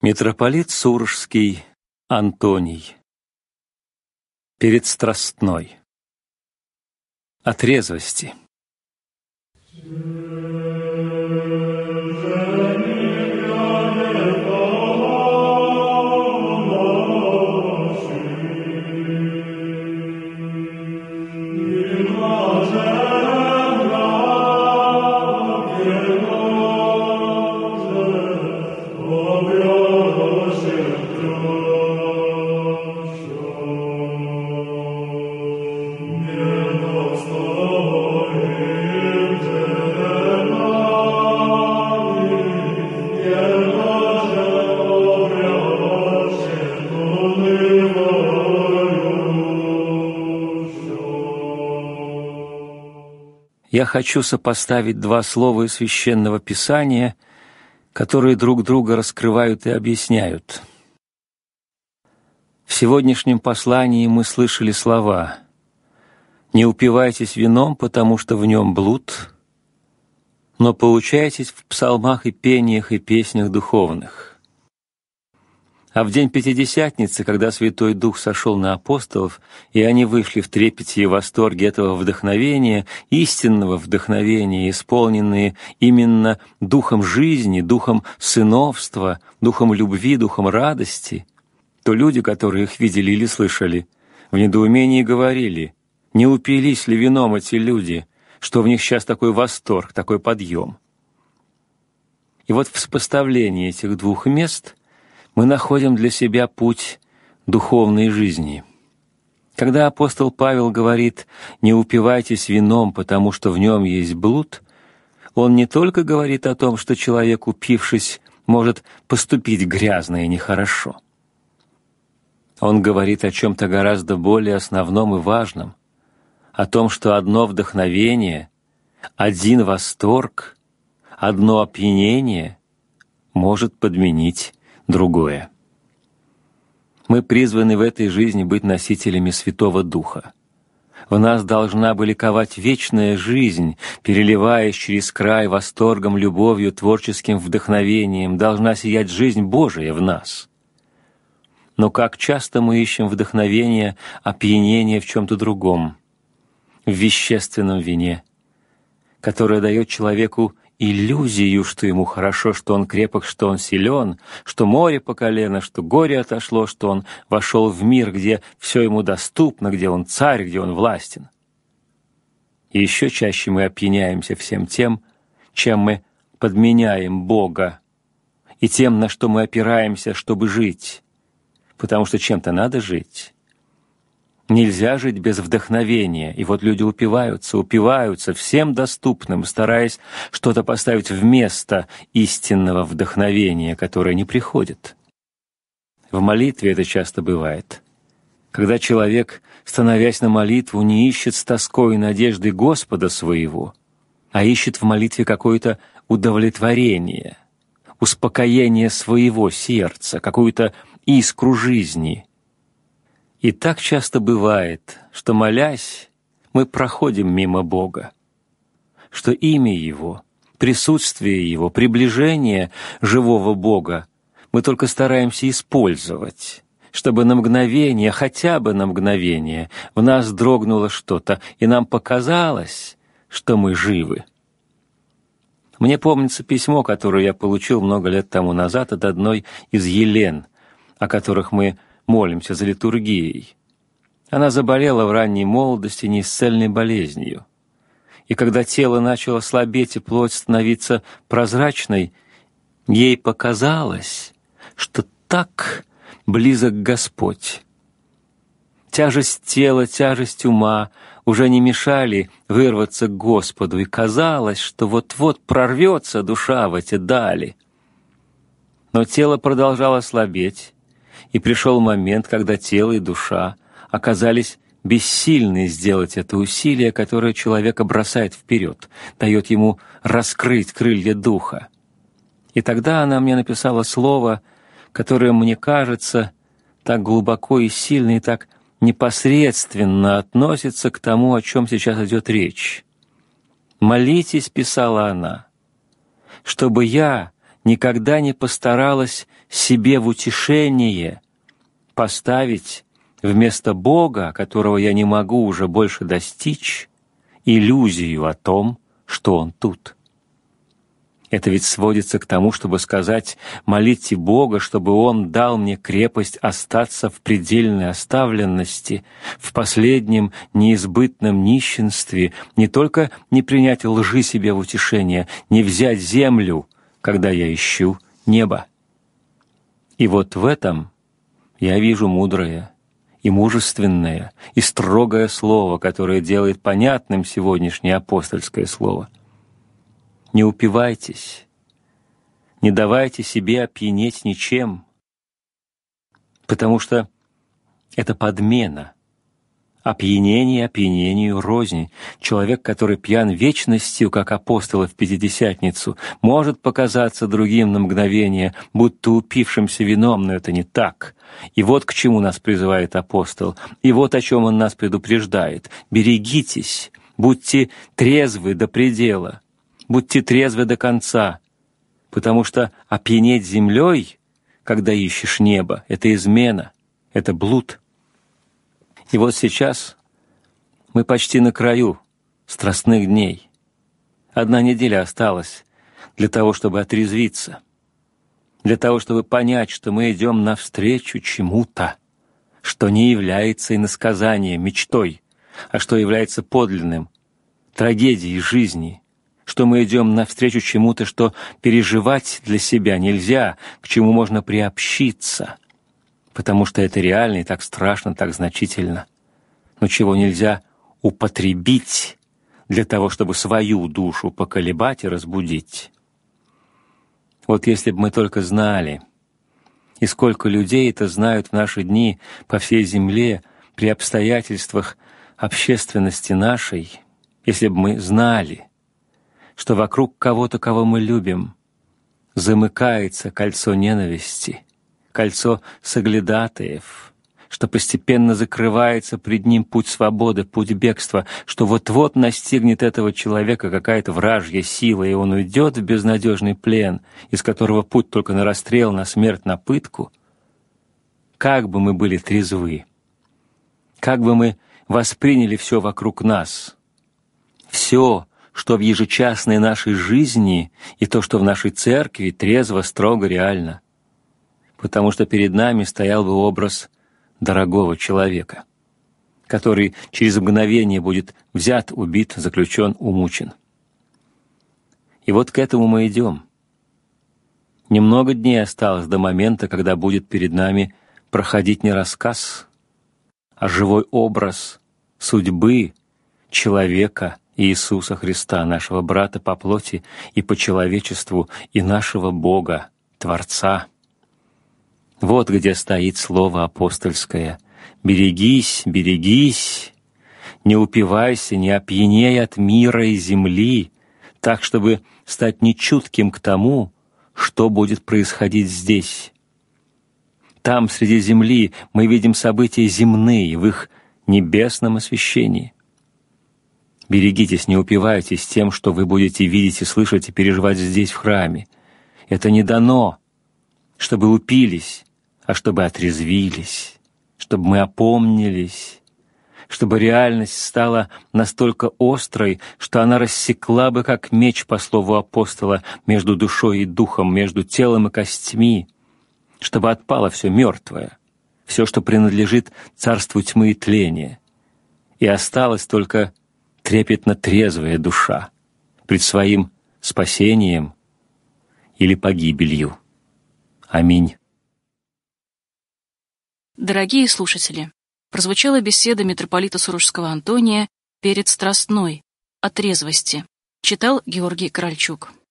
Митрополит Сурожский Антоний. Перед страстной. О трезвости. Я хочу сопоставить два слова из Священного Писания, которые друг друга раскрывают и объясняют. В сегодняшнем послании мы слышали слова «Не упивайтесь вином, потому что в нем блуд, но поучайтесь в псалмах и пениях и песнях духовных». А в день Пятидесятницы, когда Святой Дух сошел на апостолов, и они вышли в трепете и восторге этого вдохновения, истинного вдохновения, исполненные именно духом жизни, духом сыновства, духом любви, духом радости, то люди, которые их видели или слышали, в недоумении говорили: «Не упились ли вином эти люди, что в них сейчас такой восторг, такой подъем?» И вот в сопоставлении этих двух мест мы находим для себя путь духовной жизни. Когда апостол Павел говорит «не упивайтесь вином, потому что в нем есть блуд», он не только говорит о том, что человек, упившись, может поступить грязно и нехорошо. Он говорит о чем-то гораздо более основном и важном, о том, что одно вдохновение, один восторг, одно опьянение может подменить другое. Мы призваны в этой жизни быть носителями Святого Духа. В нас должна бы ликовать вечная жизнь, переливаясь через край восторгом, любовью, творческим вдохновением, должна сиять жизнь Божия в нас. Но как часто мы ищем вдохновение, опьянение в чем-то другом, в вещественном вине, которое дает человеку иллюзию, что ему хорошо, что он крепок, что он силен, что море по колено, что горе отошло, что он вошел в мир, где все ему доступно, где он царь, где он властен. И еще чаще мы опьяняемся всем тем, чем мы подменяем Бога, и тем, на что мы опираемся, чтобы жить, потому что чем-то надо жить. Нельзя жить без вдохновения, и вот люди упиваются всем доступным, стараясь что-то поставить вместо истинного вдохновения, которое не приходит. В молитве это часто бывает. Когда человек, становясь на молитву, не ищет с тоской и надеждой Господа своего, а ищет в молитве какое-то удовлетворение, успокоение своего сердца, какую-то искру жизни. И так часто бывает, что, молясь, мы проходим мимо Бога, что имя Его, присутствие Его, приближение живого Бога мы только стараемся использовать, чтобы на мгновение, хотя бы на мгновение, в нас дрогнуло что-то, и нам показалось, что мы живы. Мне помнится письмо, которое я получил много лет тому назад от одной из елен, о которых мы молимся за литургией. Она заболела в ранней молодости неисцельной болезнью. И когда тело начало слабеть и плоть становиться прозрачной, ей показалось, что так близок Господь. Тяжесть тела, тяжесть ума уже не мешали вырваться к Господу, и казалось, что вот-вот прорвется душа в эти дали. Но тело продолжало слабеть, и пришел момент, когда тело и душа оказались бессильны сделать это усилие, которое человека бросает вперед, дает ему раскрыть крылья духа. И тогда она мне написала слово, которое, мне кажется, так глубоко и сильно, и так непосредственно относится к тому, о чем сейчас идет речь. «Молитесь», — писала она, — «чтобы я никогда не постаралась себе в утешение поставить вместо Бога, которого я не могу уже больше достичь, иллюзию о том, что Он тут. Это ведь сводится к тому, чтобы сказать: молите Бога, чтобы Он дал мне крепость остаться в предельной оставленности, в последнем неизбытном нищенстве, не только не принять лжи себе в утешение, не взять землю, когда я ищу небо. И вот в этом я вижу мудрое и мужественное и строгое слово, которое делает понятным сегодняшнее апостольское слово. Не упивайтесь, не давайте себе опьянеть ничем, потому что это подмена. Опьянение опьянению рознь. Человек, который пьян вечностью, как апостолы в Пятидесятницу, может показаться другим на мгновение, будто упившимся вином, но это не так. И вот к чему нас призывает апостол, и вот о чем он нас предупреждает. Берегитесь, будьте трезвы до предела, будьте трезвы до конца, потому что опьянеть землей, когда ищешь небо, это измена, это блуд. И вот сейчас мы почти на краю страстных дней. 1 неделя осталась для того, чтобы отрезвиться, для того, чтобы понять, что мы идем навстречу чему-то, что не является иносказанием, мечтой, а что является подлинным, трагедией жизни, что мы идем навстречу чему-то, что переживать для себя нельзя, к чему можно приобщиться, потому что это реально и так страшно, так значительно, но чего нельзя употребить для того, чтобы свою душу поколебать и разбудить. Вот если бы мы только знали, и сколько людей это знают в наши дни по всей земле, при обстоятельствах общественности нашей, если бы мы знали, что вокруг кого-то, кого мы любим, замыкается кольцо ненависти, кольцо соглядатаев, что постепенно закрывается пред ним путь свободы, путь бегства, что вот-вот настигнет этого человека какая-то вражья сила, и он уйдет в безнадежный плен, из которого путь только на расстрел, на смерть, на пытку. Как бы мы были трезвы, как бы мы восприняли все вокруг нас, все, что в ежечасной нашей жизни и то, что в нашей церкви, трезво, строго, реально. Потому что перед нами стоял бы образ дорогого человека, который через мгновение будет взят, убит, заключен, умучен. И вот к этому мы идем. Немного дней осталось до момента, когда будет перед нами проходить не рассказ, а живой образ судьбы человека Иисуса Христа, нашего брата по плоти и по человечеству, и нашего Бога, Творца. Вот где стоит слово апостольское: «Берегись, берегись, не упивайся, не опьяней от мира и земли, так, чтобы стать нечутким к тому, что будет происходить здесь». Там, среди земли, мы видим события земные в их небесном освящении. Берегитесь, не упивайтесь тем, что вы будете видеть и слышать и переживать здесь, в храме. Это не дано, чтобы упились, а чтобы отрезвились, чтобы мы опомнились, чтобы реальность стала настолько острой, что она рассекла бы, как меч, по слову апостола, между душой и духом, между телом и костьми, чтобы отпало все мертвое, все, что принадлежит царству тьмы и тления, и осталась только трепетно трезвая душа пред своим спасением или погибелью. Аминь. Дорогие слушатели, прозвучала беседа митрополита Сурожского Антония перед Страстной о трезвости. Читал Георгий Корольчук.